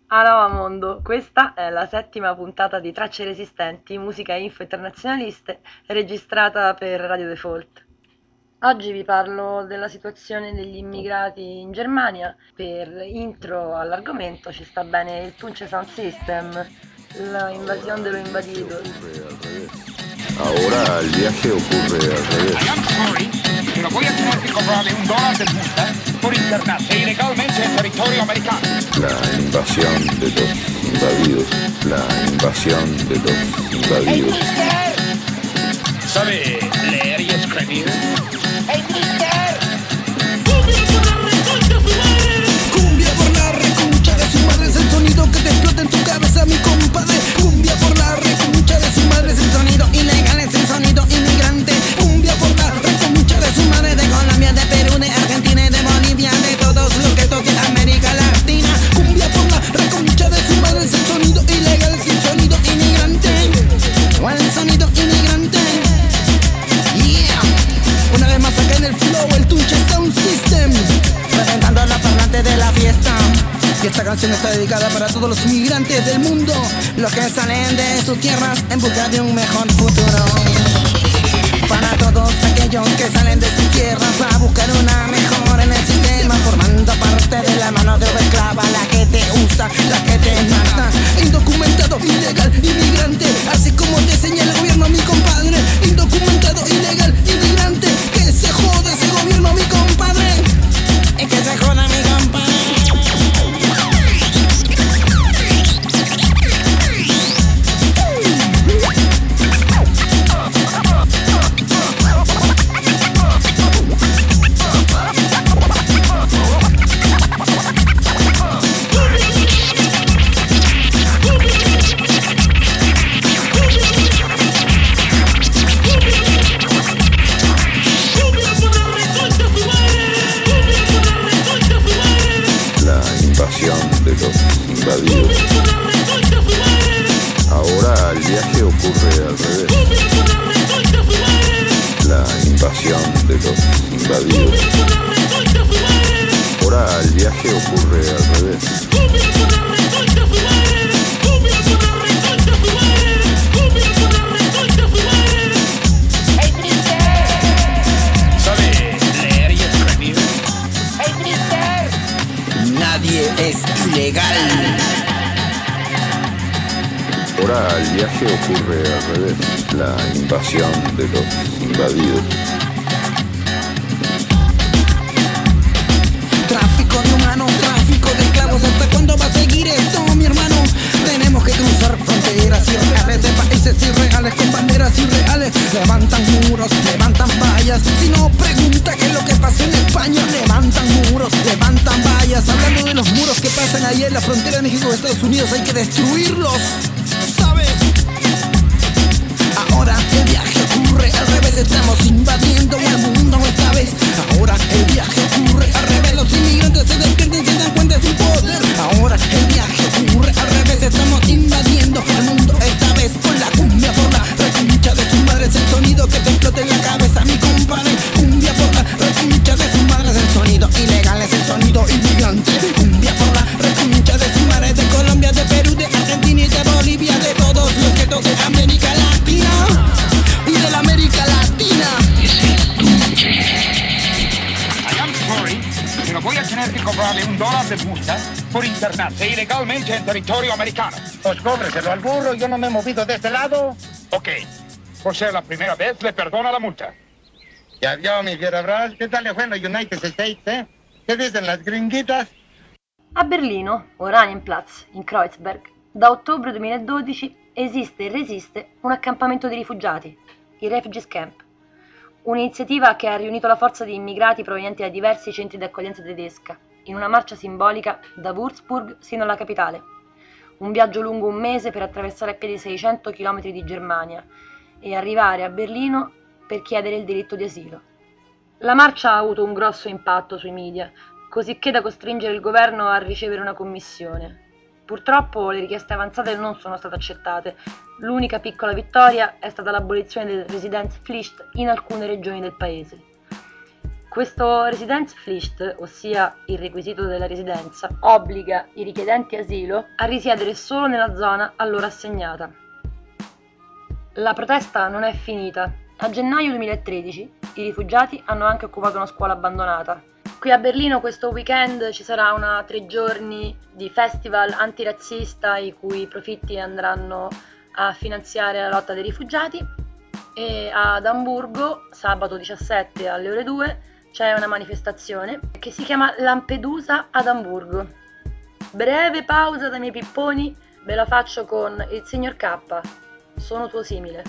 Alava Mondo, questa è la settima puntata di Tracce Resistenti, musica info internazionaliste, registrata per Radio Default. Oggi vi parlo della situazione degli immigrati in Germania. Per intro all'argomento ci sta bene il Tunce Sound System, la invasión de lo invadido. Ahora el viaje ocurre al revés. I am sorry, pero voy a tener que cobrarle $1 de multa por internarse ilegalmente en territorio americano. La invasión de los invadidos. La invasión de los invadidos. ¿Sabe leer y escribir? Cumbia por la reconcha de su madre es el sonido que te explota en tu cabeza, mi compadre. Cumbia por la reconcha de su madre es el sonido ilegal, es el sonido inmigrante. Cumbia por la reconcha de su madre, de Colombia, de Perú, de Argentina y de Bolivia, de todos los que toquen América Latina. Cumbia por la reconcha de su madre es el sonido ilegal, es el sonido inmigrante. O el sonido inmigrante. Yeah. Una vez más acá en el flow, el Tunche Sound System, reventando la parlante de la fiesta. Y esta canción está dedicada para todos los inmigrantes del mundo, los que salen de sus tierras en busca de un mejor futuro. Para todos aquellos que salen de sus tierras a buscar una mejor en el sistema, formando parte de la mano de obra esclava, la que te usa, la que te mata. Indocumentado, ilegal, inmigrante, así como te señala el gobierno, mi compadre. Indocumentado, ilegal, inmigrante, que se joda ese gobierno, mi compadre. Y que se joda mi compadre. La invasión de los invadidos. Ahora el viaje ocurre al revés. La invasión de los invadidos. Ahora el viaje ocurre al revés. ¿Sabe leer y escribir? Nadie es ilegal. Ahora el viaje ocurre al revés. La invasión de los invadidos. Tráfico de humanos, tráfico de esclavos. ¿Hasta cuándo va a seguir esto, mi hermano? Tenemos que cruzar fronteras irreales de países irreales con banderas irreales. Levantan muros, levantan vallas. Si no, pregunta qué es lo que pasa en España. Levantan muros, levantan vallas. Hablando de los muros que pasan ahí en la frontera de México y Estados Unidos, hay que destruirlos. ¿Sabes? Ahora el viaje ocurre al revés, estamos invadiendo el mundo esta vez. Ahora el viaje ocurre al revés, los inmigrantes se despierten y se dan cuenta de su poder. Ahora el viaje ocurre al revés, estamos invadiendo el mundo esta vez. Con la cumbia por la reconcha de su madre es el sonido que te explota en la cabeza, mi compadre. Cumbia por la reconcha de su madre es el sonido ilegal, es el sonido inmigrante. Cumbia por la reconcha de su madre, de Colombia, de Perú, de Argentina y de Bolivia, de todos los que toquen América Latina y de la América Latina. I am sorry, pero voy a tener que cobrarle $1 de multa por internarse ilegalmente en territorio americano. Pues cóbreselo al burro, yo no me he movido de este lado. Ok, por ser la primera vez, le perdona la multa. Ya vio, mi fiera Bras, ¿qué tal le fue en los United States, eh? ¿Qué dicen las gringuitas? A Berlino, Oranienplatz, in Kreuzberg, da ottobre 2012 esiste e resiste un accampamento di rifugiati, il Refugees Camp, un'iniziativa che ha riunito la forza di immigrati provenienti da diversi centri di accoglienza tedesca, in una marcia simbolica da Würzburg sino alla capitale. Un viaggio lungo un mese per attraversare a piedi 600 km di Germania e arrivare a Berlino per chiedere il diritto di asilo. La marcia ha avuto un grosso impatto sui media, cosicché da costringere il governo a ricevere una commissione. Purtroppo le richieste avanzate non sono state accettate. L'unica piccola vittoria è stata l'abolizione del Residenzpflicht in alcune regioni del paese. Questo Residenzpflicht, ossia il requisito della residenza, obbliga i richiedenti asilo a risiedere solo nella zona a loro assegnata. La protesta non è finita. A gennaio 2013 i rifugiati hanno anche occupato una scuola abbandonata. Qui a Berlino questo weekend ci sarà una 3 giorni di festival antirazzista i cui profitti andranno a finanziare la lotta dei rifugiati, e ad Amburgo sabato 17 alle ore 2 c'è una manifestazione che si chiama Lampedusa ad Amburgo. Breve pausa dai miei pipponi, ve la faccio con il signor K. Sono tuo simile.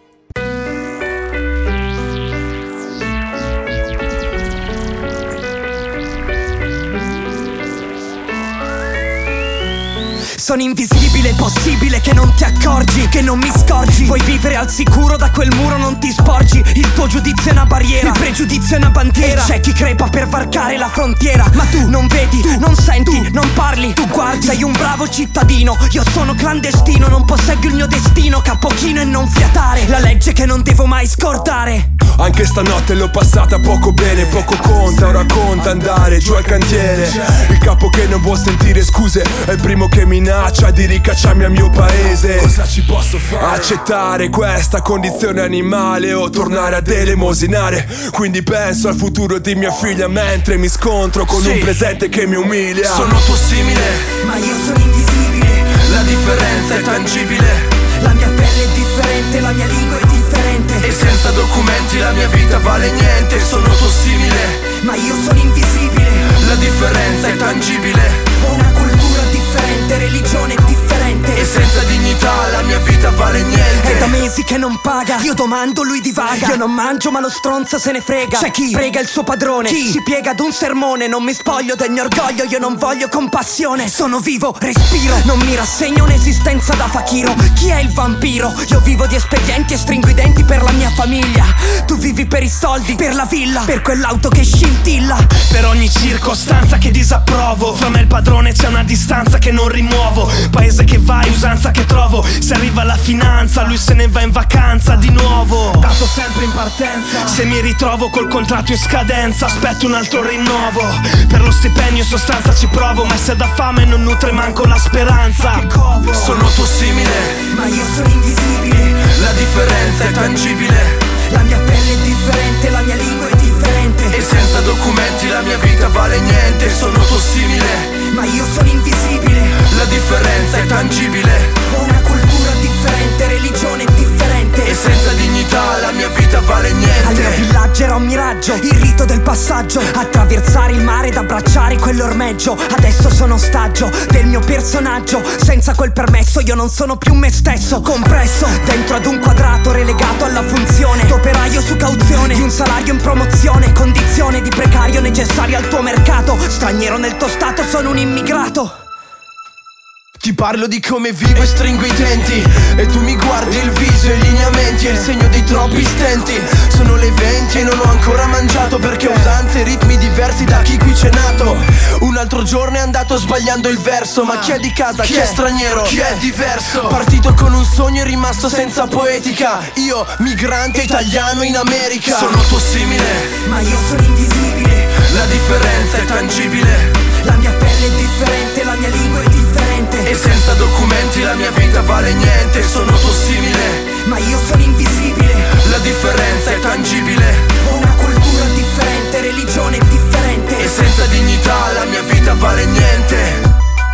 Sono invisibile, è possibile che non ti accorgi, che non mi scorgi. Vuoi vivere al sicuro, da quel muro non ti sporgi. Il tuo giudizio è una barriera, il pregiudizio è una bandiera. E c'è chi crepa per varcare la frontiera. Ma tu non vedi, tu non senti, tu non parli, tu guardi. Sei un bravo cittadino, io sono clandestino. Non posseggo il mio destino, cappochino e non fiatare. La legge che non devo mai scordare. Anche stanotte l'ho passata poco bene, poco conta, ora conta andare giù al cantiere. Il capo che non vuol sentire scuse è il primo che minaccia di ricacciarmi al mio paese. Cosa ci posso fare? Accettare questa condizione animale o tornare ad elemosinare. Quindi penso al futuro di mia figlia mentre mi scontro con un presente che mi umilia. Sono tuo simile, ma io sono invisibile. La differenza è tangibile. La mia pelle è differente, la mia lingua è differente. E senza documenti la mia vita vale niente. Sono tuo simile, ma io sono invisibile. la differenza è tangibile. Ho una cultura differente, religione differente. E senza dignità la mia vita vale niente. È da mesi che non paga, io domando, lui divaga. Io non mangio ma lo stronzo se ne frega. C'è chi prega il suo padrone, chi si piega ad un sermone. Non mi spoglio del mio orgoglio, io non voglio compassione. Sono vivo, respiro, non mi rassegno un'esistenza da fakiro. Chi è il vampiro? Io vivo di espedienti e stringo i denti per la mia famiglia. Tu vivi per i soldi, per la villa, per quell'auto che scintilla. Per ogni circostanza che disapprovo, fra me e il padrone c'è una distanza che non rimuovo. Paese che vai, usanza che trovo. Se arriva la finanza, lui se ne va in vacanza di nuovo. Dato sempre in partenza. Se mi ritrovo col contratto in scadenza, aspetto un altro rinnovo. Per lo stipendio in sostanza ci provo, ma se da fame non nutre manco la speranza. Sono tuo simile, ma io sono invisibile. la differenza è tangibile. La mia pelle è differente, la mia lingua è differente. E senza documenti la mia vita vale niente. Sono tuo simile, ma io sono invisibile. la differenza è tangibile. Ho una cultura differente, religione differente. E senza dignità la mia vita vale niente. Al mio villaggio era un miraggio, il rito del passaggio. Attraversare il mare ed abbracciare quell'ormeggio. Adesso sono ostaggio del mio personaggio. Senza quel permesso io non sono più me stesso. Compresso dentro ad un quadrato relegato alla funzione d'operaio su cauzione di un salario in promozione. Condizione di precario necessaria al tuo mercato. Straniero nel tuo stato, sono un immigrato. Ti parlo di come vivo e stringo i denti, e tu mi guardi il viso e i lineamenti. È il segno dei troppi stenti. Sono le 20 e non ho ancora mangiato, perché ho usanze e ritmi diversi da chi qui c'è nato. Un altro giorno è andato sbagliando il verso. Ma chi è di casa, chi è straniero, chi è diverso? Partito con un sogno e rimasto senza poetica. Io, migrante italiano in America. Sono tuo simile, ma io sono invisibile. la differenza è tangibile. La mia pelle è differente, la mia lingua è differente. E senza documenti la mia vita vale niente. Sono tuo simile, ma io sono invisibile. la differenza è tangibile. Ho una cultura differente, religione differente. E senza dignità la mia vita vale niente.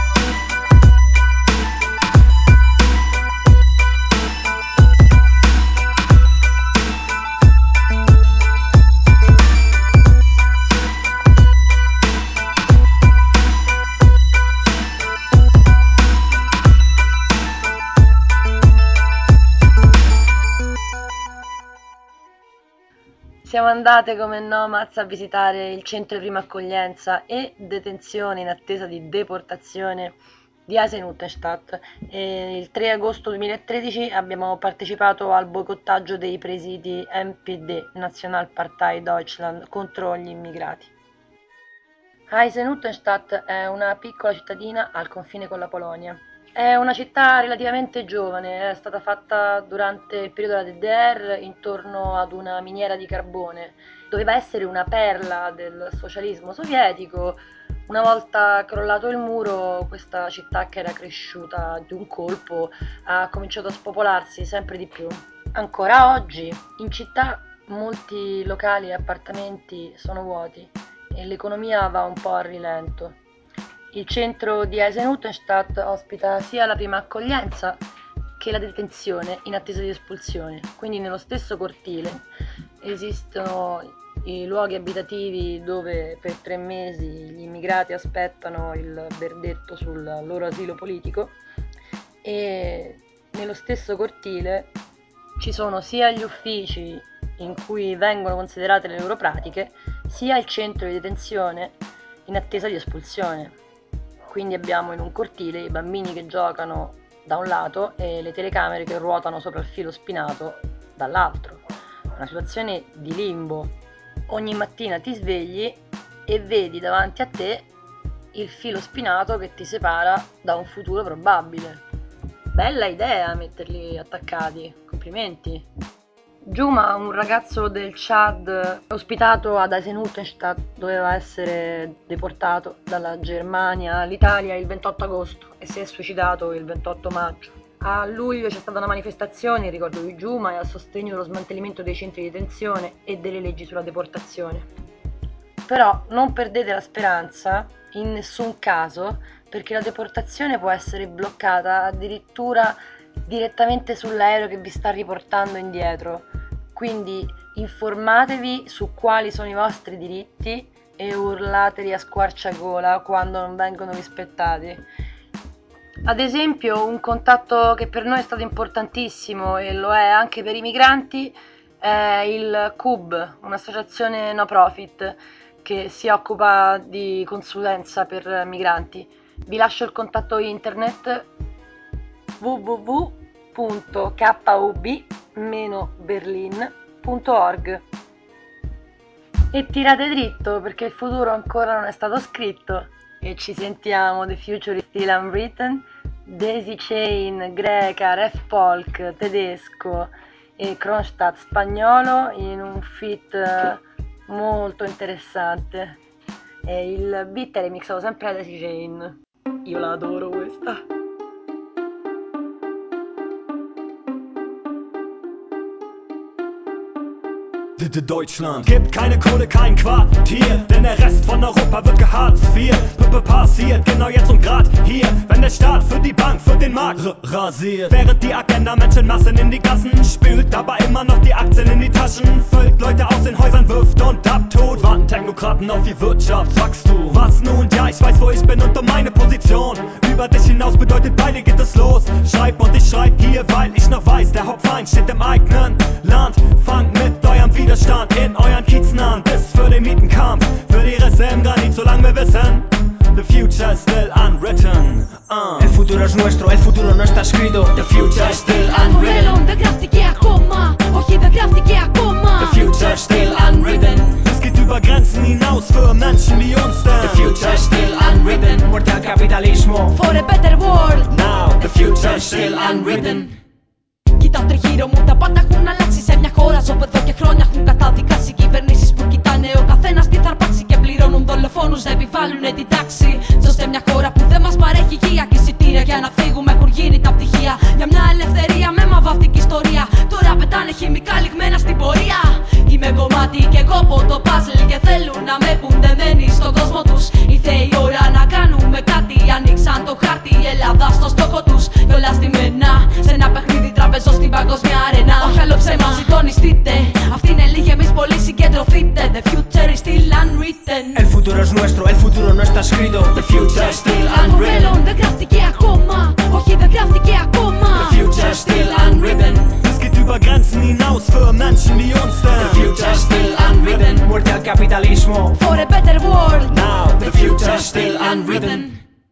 Siamo andate come nomads a visitare il centro di prima accoglienza e detenzione in attesa di deportazione di Eisenhüttenstadt. Il 3 agosto 2013 abbiamo partecipato al boicottaggio dei presidi NPD, Nationalpartei Deutschland, contro gli immigrati. Eisenhüttenstadt è una piccola cittadina al confine con la Polonia. È una città relativamente giovane, è stata fatta durante il periodo della DDR intorno ad una miniera di carbone. Doveva essere una perla del socialismo sovietico. Una volta crollato il muro, questa città che era cresciuta di un colpo ha cominciato a spopolarsi sempre di più. Ancora oggi in città molti locali e appartamenti sono vuoti e l'economia va un po' a rilento. Il centro di Eisenhüttenstadt ospita sia la prima accoglienza che la detenzione in attesa di espulsione, quindi nello stesso cortile esistono i luoghi abitativi dove per 3 mesi gli immigrati aspettano il verdetto sul loro asilo politico, e nello stesso cortile ci sono sia gli uffici in cui vengono considerate le loro pratiche, sia il centro di detenzione in attesa di espulsione. Quindi abbiamo in un cortile i bambini che giocano da un lato e le telecamere che ruotano sopra il filo spinato dall'altro. Una situazione di limbo. Ogni mattina ti svegli e vedi davanti a te il filo spinato che ti separa da un futuro probabile. Bella idea metterli attaccati, complimenti. Juma, un ragazzo del Chad ospitato ad Eisenhüttenstadt, doveva essere deportato dalla Germania all'Italia il 28 agosto e si è suicidato il 28 maggio. A luglio c'è stata una manifestazione in ricordo di Juma e a sostegno dello smantellamento dei centri di detenzione e delle leggi sulla deportazione. Però non perdete la speranza, in nessun caso, perché la deportazione può essere bloccata addirittura direttamente sull'aereo che vi sta riportando indietro. Quindi informatevi su quali sono i vostri diritti e urlateli a squarciagola quando non vengono rispettati. Ad esempio, un contatto che per noi è stato importantissimo e lo è anche per i migranti è il CUB, un'associazione no profit che si occupa di consulenza per migranti. Vi lascio il contatto internet www.kub-berlin.org. E tirate dritto perché il futuro ancora non è stato scritto. E ci sentiamo. The Future is Still Unwritten. Daisy Chain greca, Ref Folk tedesco e Kronstadt spagnolo in un feat molto interessante. E il beat è remixato sempre da Daisy Chain. Io la adoro questa. Deutschland gibt keine Kohle, kein Quartier, denn der Rest von Europa wird geharzt. Passiert genau jetzt und grad hier, wenn der Staat für die Bank, für den Markt rasiert. Während die Agenda Menschenmassen in die Gassen spült, aber immer noch die Aktien in die Taschen füllt, Leute aus den Häusern wirft und abtut, warten Technokraten auf ihr Wirtschaftswachstum. Was nun? Ja, ich weiß, wo ich bin und um meine Position. Über dich hinaus bedeutet, bei dir geht es los. Schreib und ich schreib hier, weil ich noch weiß, der Hauptfeind steht im eigenen Land. Fangt mit eurem Widerstand in euren Kiezen an, bis für den Mietenkampf, für die Risse im Granit, solange wir wissen, the future is still unwritten. El futuro es nuestro, el futuro no está escrito. The future is still unwritten. Δεν γράφτηκε ακόμα, όχι δεν γράφτηκε ακόμα. The future is still unwritten. Es geht über Grenzen hinaus für Menschen wie uns denn. The future is still unwritten. Muerte al capitalismo. For a better world. Now the future is still unwritten. Κοιτάω τριγύρω μου, τα πάντα έχουν αλλάξει σε μια χώρα. Ζω εδώ και χρόνια έχουν καταδικάσει κυβερνήσεις που κοιτάνε ο καθένας τι θα αρπάξει και πληρώνουν δολοφόνους να επιβάλλουνε την τάξη. Ζω σε μια χώρα που δεν μας παρέχει υγεία και εισιτήρια για να φύγουμε έχουν γίνει τα πτυχία. Για μια ελευθερία με μαβαυτική ιστορία. Τώρα πετάνε χημικά λιγμένα στην πορεία. Είμαι κομμάτι κι εγώ από το puzzle και θέλουν να με πουν δεμένοι στον κόσμο τους. Ήρθε η ώρα να κάνουμε κάτι. Ανοίξαν το χάρτη, η Ελλάδα στο στόχο τους. Κι όλα στημένα σε ένα παιχνίδι τραπεζό στην παγκόσμια αρένα. Όχι άλλο ψέμα, συντονιστείτε. Αυτή είναι λίγη, εμείς πολύ συγκεντρωθείτε. The future is still unwritten. El futuro es nuestro, el futuro no está escrito. The future is still unwritten. Το μέλλον δεν γράφτηκε ακόμα. Όχι δεν γράφτηκε ακόμα. The future is still unwritten. Es geht über Grenzen hinaus für Menschen wie uns denn. The future is still unwritten. Muerte al capitalismo. For a better world. Now the future is still unwritten.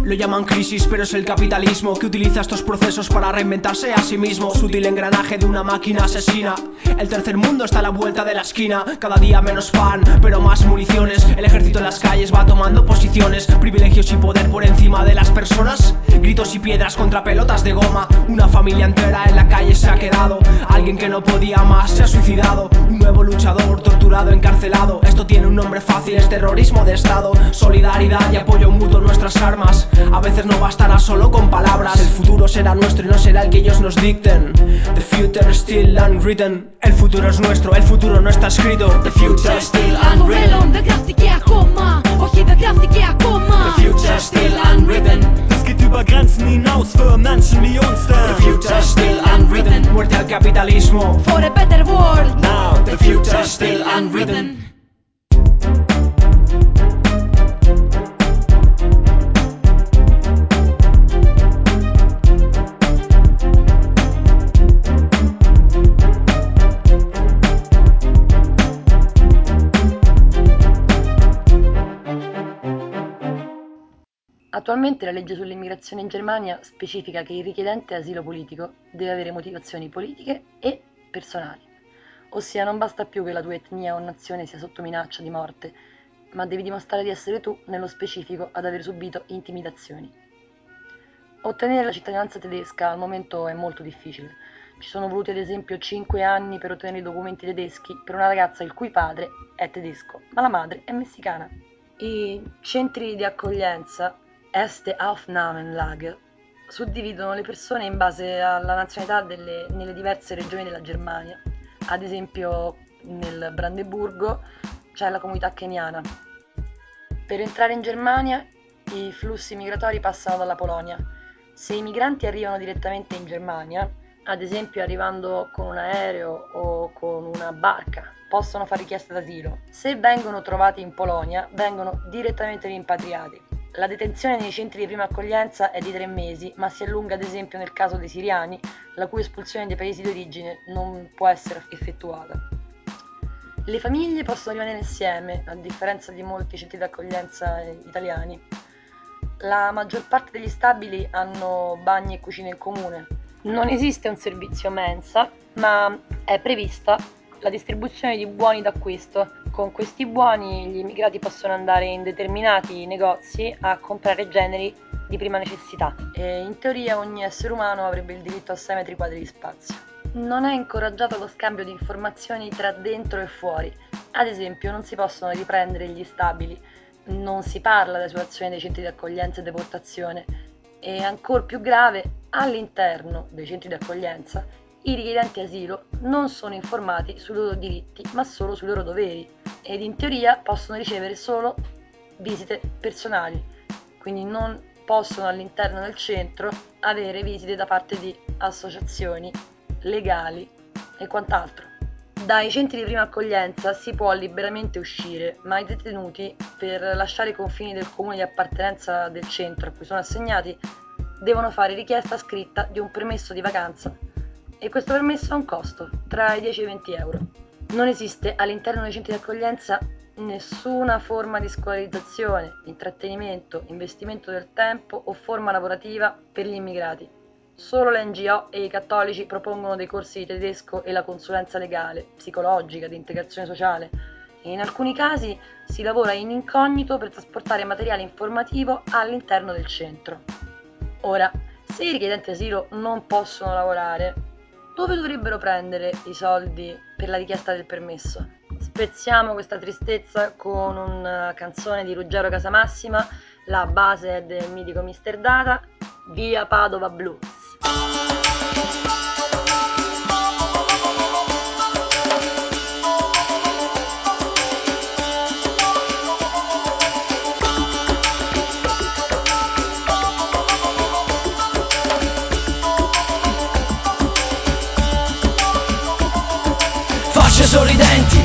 Lo llaman crisis, pero es el capitalismo que utiliza estos procesos para reinventarse a sí mismo. Sutil engranaje de una máquina asesina. El tercer mundo está a la vuelta de la esquina. Cada día menos pan, pero más municiones. El ejército en las calles va tomando posiciones. Privilegios y poder por encima de las personas. Gritos y piedras contra pelotas de goma. Una familia entera en la calle se ha quedado. Alguien que no podía más se ha suicidado. Un nuevo luchador torturado, encarcelado. Esto tiene un nombre fácil, es terrorismo de estado. Solidaridad y apoyo mutuo, nuestras armas. A veces no bastará solo con palabras. El futuro será nuestro y no será el que ellos nos dicten. The future is still unwritten. El futuro es nuestro, el futuro no está escrito. The future is still unwritten. Δεν γράφτηκε ακόμα, όχι δεν γράφτηκε ακόμα. The future is still unwritten. Es geht über Grenzen hinaus für Menschen wie uns, The future is still unwritten. Muerte al capitalismo. For a better world. Now the future is still unwritten. Attualmente la legge sull'immigrazione in Germania specifica che il richiedente asilo politico deve avere motivazioni politiche e personali, ossia non basta più che la tua etnia o nazione sia sotto minaccia di morte, ma devi dimostrare di essere tu, nello specifico, ad aver subito intimidazioni. Ottenere la cittadinanza tedesca al momento è molto difficile. Ci sono voluti ad esempio 5 anni per ottenere i documenti tedeschi per una ragazza il cui padre è tedesco, ma la madre è messicana. I centri di accoglienza Erste Aufnahmenlager suddividono le persone in base alla nazionalità nelle diverse regioni della Germania. Ad esempio nel Brandeburgo c'è la comunità keniana. Per entrare in Germania i flussi migratori passano dalla Polonia. Se i migranti arrivano direttamente in Germania, ad esempio arrivando con un aereo o con una barca, possono fare richiesta d'asilo. Se vengono trovati in Polonia, vengono direttamente rimpatriati. La detenzione nei centri di prima accoglienza è di 3 mesi, ma si allunga ad esempio nel caso dei siriani, la cui espulsione dai paesi di origine non può essere effettuata. Le famiglie possono rimanere insieme, a differenza di molti centri di accoglienza italiani. La maggior parte degli stabili hanno bagni e cucine in comune. Non esiste un servizio mensa, ma è prevista la distribuzione di buoni d'acquisto. Con questi buoni gli immigrati possono andare in determinati negozi a comprare generi di prima necessità. E in teoria ogni essere umano avrebbe il diritto a 6 metri quadri di spazio. Non è incoraggiato lo scambio di informazioni tra dentro e fuori. Ad esempio non si possono riprendere gli stabili, non si parla della situazione dei centri di accoglienza e deportazione e, ancor più grave, all'interno dei centri di accoglienza i richiedenti asilo non sono informati sui loro diritti ma solo sui loro doveri ed in teoria possono ricevere solo visite personali, quindi non possono all'interno del centro avere visite da parte di associazioni legali e quant'altro. Dai centri di prima accoglienza si può liberamente uscire, ma i detenuti, per lasciare i confini del comune di appartenenza del centro a cui sono assegnati, devono fare richiesta scritta di un permesso di vacanza e questo permesso ha un costo, tra i 10 e i 20 euro. Non esiste all'interno dei centri di accoglienza nessuna forma di scolarizzazione, intrattenimento, investimento del tempo o forma lavorativa per gli immigrati. Solo le NGO e i cattolici propongono dei corsi di tedesco e la consulenza legale, psicologica, di integrazione sociale e in alcuni casi si lavora in incognito per trasportare materiale informativo all'interno del centro. Ora, se i richiedenti asilo non possono lavorare, dove dovrebbero prendere i soldi per la richiesta del permesso? Spezziamo questa tristezza con una canzone di Ruggero Casamassima, la base è del mitico Mr. Data, Via Padova Blues. Facce sorridenti,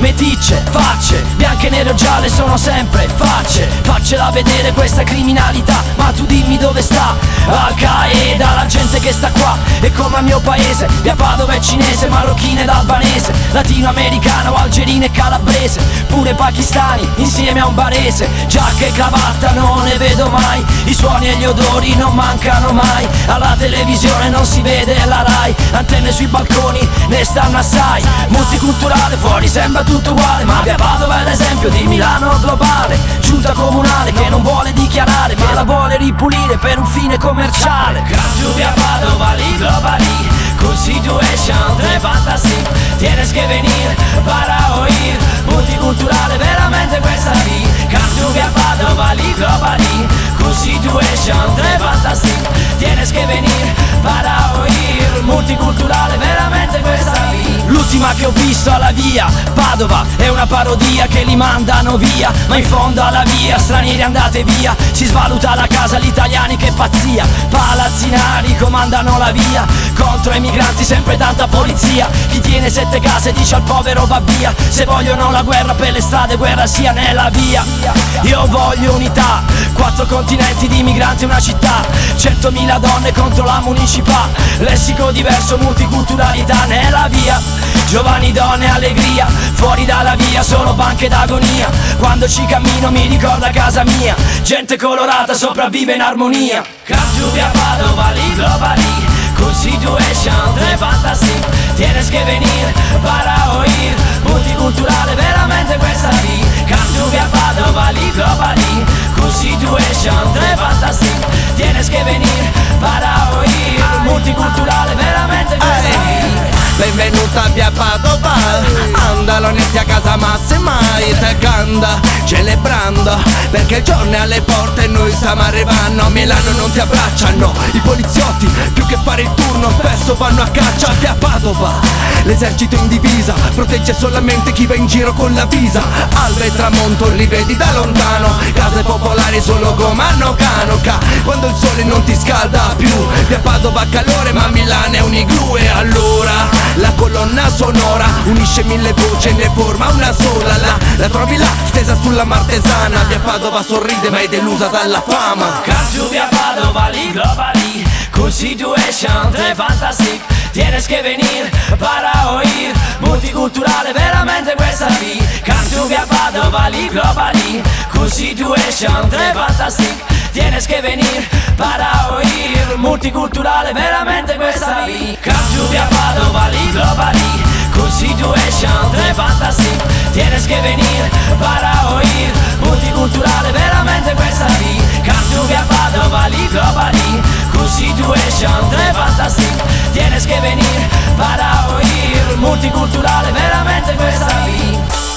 meticce, facce, bianche, nere o gialle sono sempre facce. Faccela vedere questa criminalità, ma tu dimmi dove sta Al-Qaeda, la gente che sta qua. E come al mio paese, via Padova è cinese, marocchina ed albanese, latinoamericana o algerina e calabrese, pure pakistani insieme a un barese. Giacca e cravatta non ne vedo mai, i suoni e gli odori non mancano mai. Alla televisione non si vede la Rai, antenne sui balconi ne stanno assai. Multiculturale, fuori sembra tutto uguale, ma via Padova è l'esempio di Milano globale. Giunta comunale che non vuole dichiarare, ma la vuole ripulire per un fine commerciale. Cangiù via Padova, li globali, con situation très fantastique. Tienes que venir para oír, multiculturale veramente questa lì. Cangiù via Padova, li globali, con situation très fantastique. Tienes que venir para oír, multiculturale veramente questa lì. L'ultima che ho visto alla via Padova è una parodia che li mandano via, ma in fondo alla via stranieri andate via. Si svaluta la casa, gli italiani che pazzia, palazzinari comandano la via, contro i migranti sempre tanta polizia. Chi tiene 7 case dice al povero va via. Se vogliono la guerra per le strade, guerra sia nella via. Io voglio unità, 4 continenti di migranti, una città, 100.000 donne contro la municipà. Lessico diverso, multiculturalità nella via. Giovani, donne, allegria, fuori dalla via solo banche d'agonia. Quando ci cammino mi ricorda casa mia, gente colorata sopravvive in armonia. Cangiù via Padova, li globali, con situation très fantastique. Tienes que venir para oír, multiculturale veramente questa lì. Cangiù via Padova, li globali, con situation très fantastique. Tienes que venir para oír, multiculturale veramente questa lì. Benvenuta via Padova, andalo netti a casa ma semmai te canta celebrando, perché il giorno è alle porte e noi stiamo arrivando. A Milano non ti abbracciano i poliziotti, più che fare il turno spesso vanno a caccia. Via Padova, l'esercito in divisa protegge solamente chi va in giro con la visa. Alba e tramonto li vedi da lontano, case popolari solo comando canoca, quando il sole non ti scalda più. Via Padova calore ma Milano è un igloo, e allora la colonna sonora unisce 1000 voci e ne forma una sola. La trovi là, stesa sulla Martesana. Via Padova sorride ma è delusa dalla fama. Cangiù via Padova, li globali, con situation très fantastique. Tienes que venir para oír, multiculturale veramente questa lì. Cangiù via Padova, li globali, con situation très fantastique. Tienes que venir para oír, multiculturale veramente questa lì. Cangiù via Padova, li globali, con situation très fantastique. Tienes que venir para oír, multiculturale veramente questa lì. Cangiù via Padova, li globali, con situation très fantastique. Tienes que venir para oír, multiculturale veramente questa lì.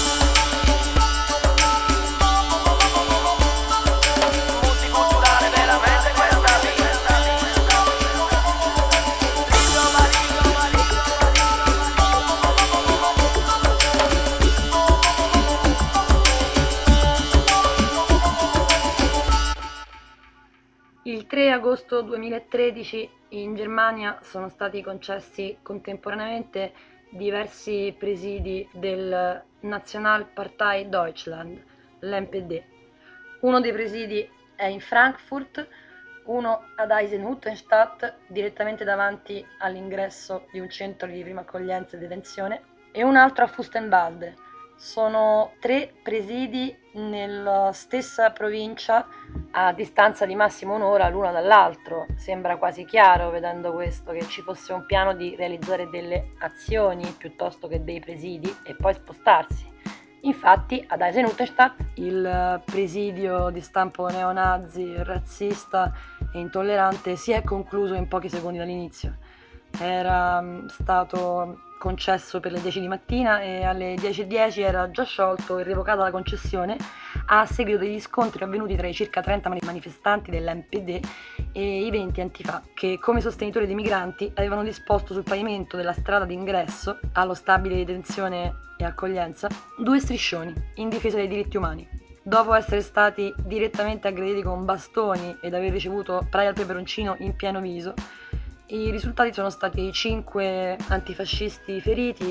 Il 3 agosto 2013 in Germania sono stati concessi contemporaneamente diversi presidi del Nationalpartei Deutschland, l'NPD. Uno dei presidi è in Frankfurt, uno ad Eisenhüttenstadt, direttamente davanti all'ingresso di un centro di prima accoglienza e detenzione, e un altro a Fürstenwalde. Sono 3 presidi nella stessa provincia, a distanza di massimo un'ora l'uno dall'altro. Sembra quasi chiaro, vedendo questo, che ci fosse un piano di realizzare delle azioni piuttosto che dei presidi e poi spostarsi. Infatti ad Eisenhüttenstadt il presidio di stampo neonazi, razzista e intollerante si è concluso in pochi secondi dall'inizio. Era stato concesso per le 10 di mattina e alle 10:10 era già sciolto e revocata la concessione a seguito degli scontri avvenuti tra i circa 30 manifestanti dell'NPD e i 20 Antifa, che come sostenitori dei migranti avevano disposto sul pavimento della strada d'ingresso allo stabile di detenzione e accoglienza 2 striscioni in difesa dei diritti umani. Dopo essere stati direttamente aggrediti con bastoni ed aver ricevuto spray al peperoncino in pieno viso, i risultati sono stati 5 antifascisti feriti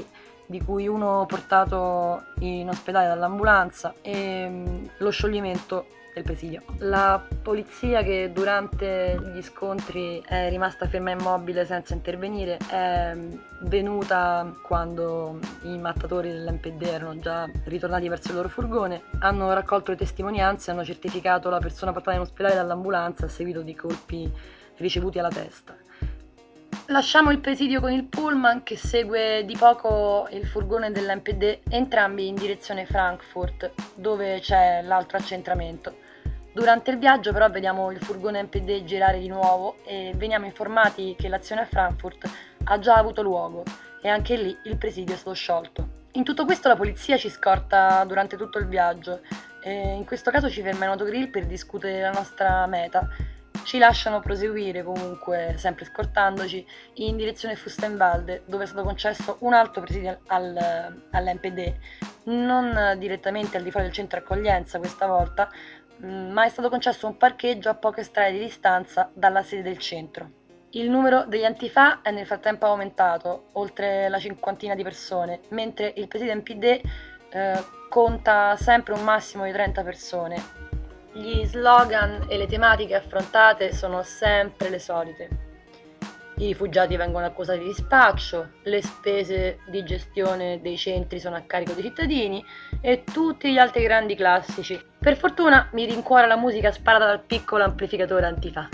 di cui uno portato in ospedale dall'ambulanza e lo scioglimento del presidio. La polizia, che durante gli scontri è rimasta ferma e immobile senza intervenire, è venuta quando i mattatori dell'MPD erano già ritornati verso il loro furgone, hanno raccolto le testimonianze, hanno certificato la persona portata in ospedale dall'ambulanza a seguito di colpi ricevuti alla testa. Lasciamo il presidio con il pullman che segue di poco il furgone dell'MPD, entrambi in direzione Frankfurt, dove c'è l'altro accentramento. Durante il viaggio però vediamo il furgone MPD girare di nuovo e veniamo informati che l'azione a Frankfurt ha già avuto luogo e anche lì il presidio è stato sciolto. In tutto questo la polizia ci scorta durante tutto il viaggio e in questo caso ci ferma in autogrill per discutere la nostra meta. Ci lasciano proseguire comunque, sempre scortandoci, in direzione Fustenwalde, dove è stato concesso un altro presidio all'MPD, non direttamente al di fuori del centro accoglienza questa volta, ma è stato concesso un parcheggio a poche strade di distanza dalla sede del centro. Il numero degli antifa è nel frattempo aumentato, oltre la cinquantina di persone, mentre il presidio MPD conta sempre un massimo di 30 persone. Gli slogan e le tematiche affrontate sono sempre le solite. I rifugiati vengono accusati di spaccio, le spese di gestione dei centri sono a carico dei cittadini e tutti gli altri grandi classici. Per fortuna mi rincuora la musica sparata dal piccolo amplificatore antifa.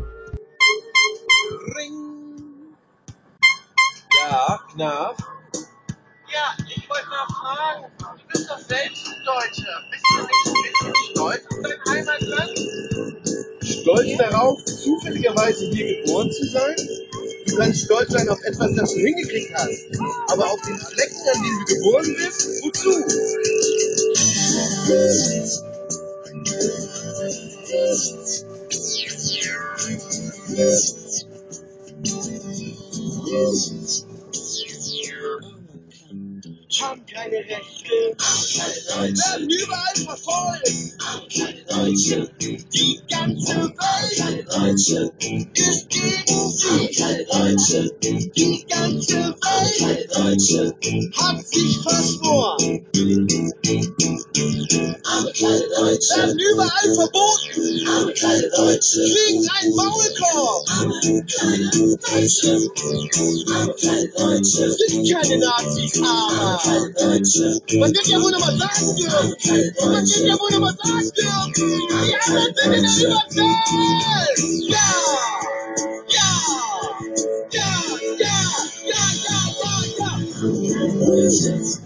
Ja, Knaf? Ja, ich wollte mal fragen, du bist doch selbst ein Deutscher. Bist du nicht ein bisschen stolz auf dein Heimatland? Stolz darauf, zufälligerweise hier geboren zu sein? Du kannst stolz sein auf etwas, das du hingekriegt hast. Aber auf den Flecken, an dem du geboren bist, wozu? Haben keine Rechte, werden überall verfolgt. Die ganze Welt ist gegen sie. Die ganze Welt hat sich verschworen. Werden überall verboten. Kriegen einen Maulkorb. Sind keine Nazis, aber man wird ja wohl noch mal sagen dürfen. Man wird ja wohl noch mal sagen dürfen. Die anderen sind in der Überzahl. Ja! Ja! Ja! Ja! Ja! Ja! Ja! Ja!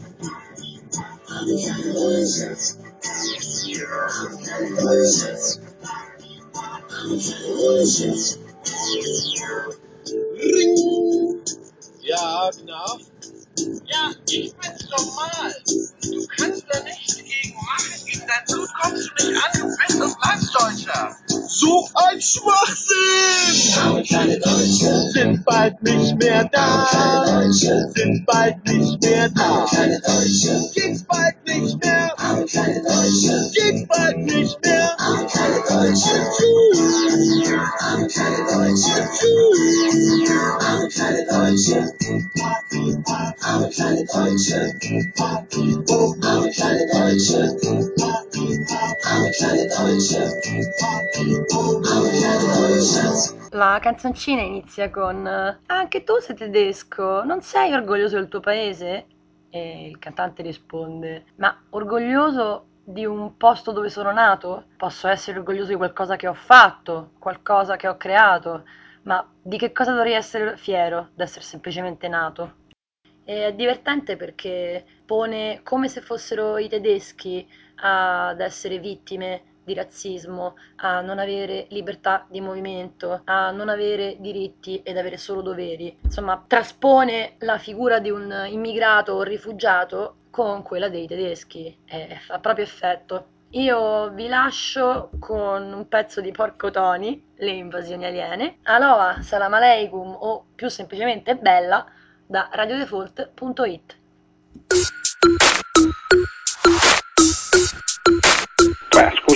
Ring! Ja, Knaf? Ja, ich bin's normal. Du kannst da nichts gegen machen. Gegen dein Blut kommst du nicht an. Du bist ein Landsdeutscher. So ein Schwachsinn! Aber kleine Deutsche sind bald nicht mehr da. Sind bald nicht mehr da. kleine Deutsche Geht's bald nicht mehr. aber kleine Deutsche Geht's bald nicht mehr. aber kleine Deutsche aber kleine Deutsche aber kleine Deutsche aber kleine Deutsche aber kleine Deutsche aber kleine Deutsche aber kleine Deutsche. La canzoncina inizia con anche tu sei tedesco, non sei orgoglioso del tuo paese? E il cantante risponde: ma orgoglioso di un posto dove sono nato? Posso essere orgoglioso di qualcosa che ho fatto, qualcosa che ho creato, ma di che cosa dovrei essere fiero d'essere semplicemente nato? E è divertente perché pone come se fossero i tedeschi ad essere vittime di razzismo, a non avere libertà di movimento, a non avere diritti ed avere solo doveri. Insomma, traspone la figura di un immigrato o rifugiato con quella dei tedeschi e fa proprio effetto. Io vi lascio con un pezzo di Porco Tony, Le invasioni aliene, Aloha, Salam Aleikum o più semplicemente Bella da radiodefault.it. Beh, scusa.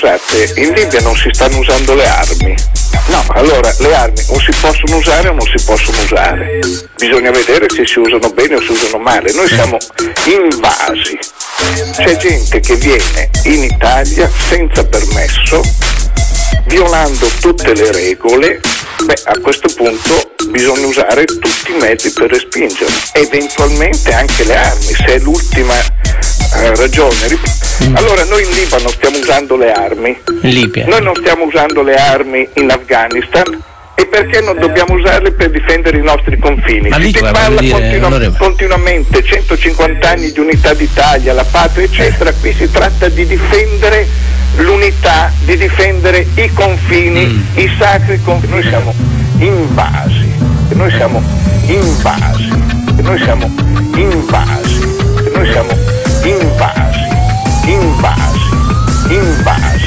scusate, in Libia non si stanno usando le armi. No, allora le armi o si possono usare o non si possono usare. Bisogna vedere se si usano bene o si usano male. Noi siamo invasi. C'è gente che viene in Italia senza permesso, violando tutte le regole. Beh, a questo punto bisogna usare tutti i mezzi per respingerli, eventualmente anche le armi, se è l'ultima ragione. Allora noi in Libano stiamo usando le armi, noi non stiamo usando le armi in Afghanistan, e perché non dobbiamo usarle per difendere i nostri confini? Si parla continuamente 150 anni di unità d'Italia, la patria eccetera. Qui si tratta di difendere l'unità, di difendere i confini, i sacri confini. Noi siamo invasi, noi siamo invasi, noi siamo invasi, noi siamo invasi, invasi, invasi,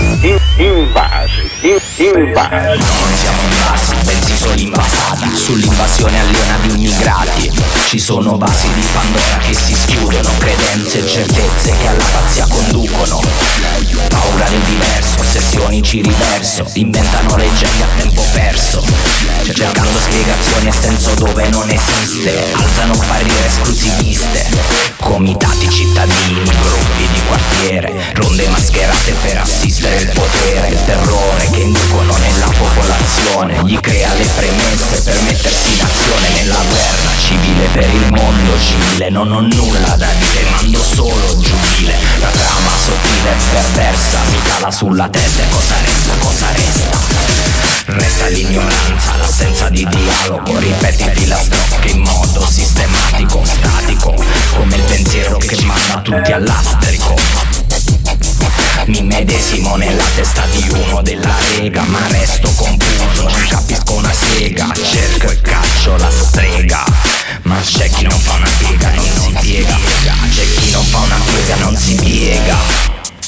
invasi, invasi. Non siamo invasi, bensì solo invasati. Sull'invasione aliena di immigrati ci sono vasi di Pandora che si schiudono, credenze e certezze che alla pazzia conducono. Paura del diverso, ossessioni ci riverso, inventano leggende a tempo perso, cercando spiegazioni e senso dove non esiste. Alzano barriere esclusiviste, comitati cittadini, gruppi di quartiere, ronde mascherate per assistere il potere. Il terrore che inducono nella popolazione gli crea le premesse per mettersi in azione nella guerra civile per il mondo civile. Non ho nulla da dire, mando solo giubile. La trama sottile e perversa mi cala sulla testa e cosa resta, cosa resta? Resta l'ignoranza, l'assenza di dialogo, ripetiti la strofa in modo sistematico, statico, come il pensiero che manda tutti all'astrico. Mi medesimo nella testa di uno della Lega, ma resto confuso, non capisco una sega. Cerco e caccio la strega, ma c'è chi non fa una piega, non si piega. C'è chi non fa una piega, non si piega.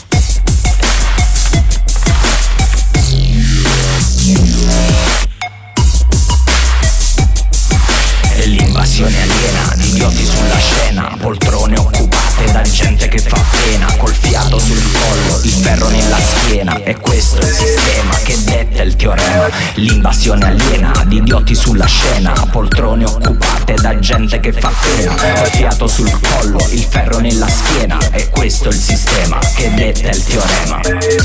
E l'invasione aliena di idioti sulla scena, poltrone occupate da gente che fa pena, col fiato sul collo, il ferro nella schiena. E questo è il sistema che detta il teorema. L'invasione aliena di idioti sulla scena, poltrone occupate da gente che fa pena, col fiato sul collo, il ferro nella schiena. E questo è il sistema che detta il teorema.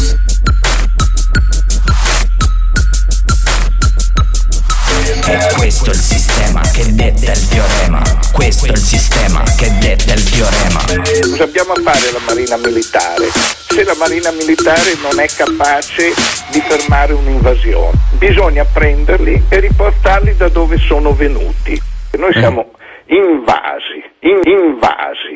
E questo è il sistema che detta il teorema. Questo è il sistema che detta il teorema. Cosa abbiamo a fare la Marina Militare se la Marina Militare non è capace di fermare un'invasione? Bisogna prenderli e riportarli da dove sono venuti. Noi siamo invasi, invasi.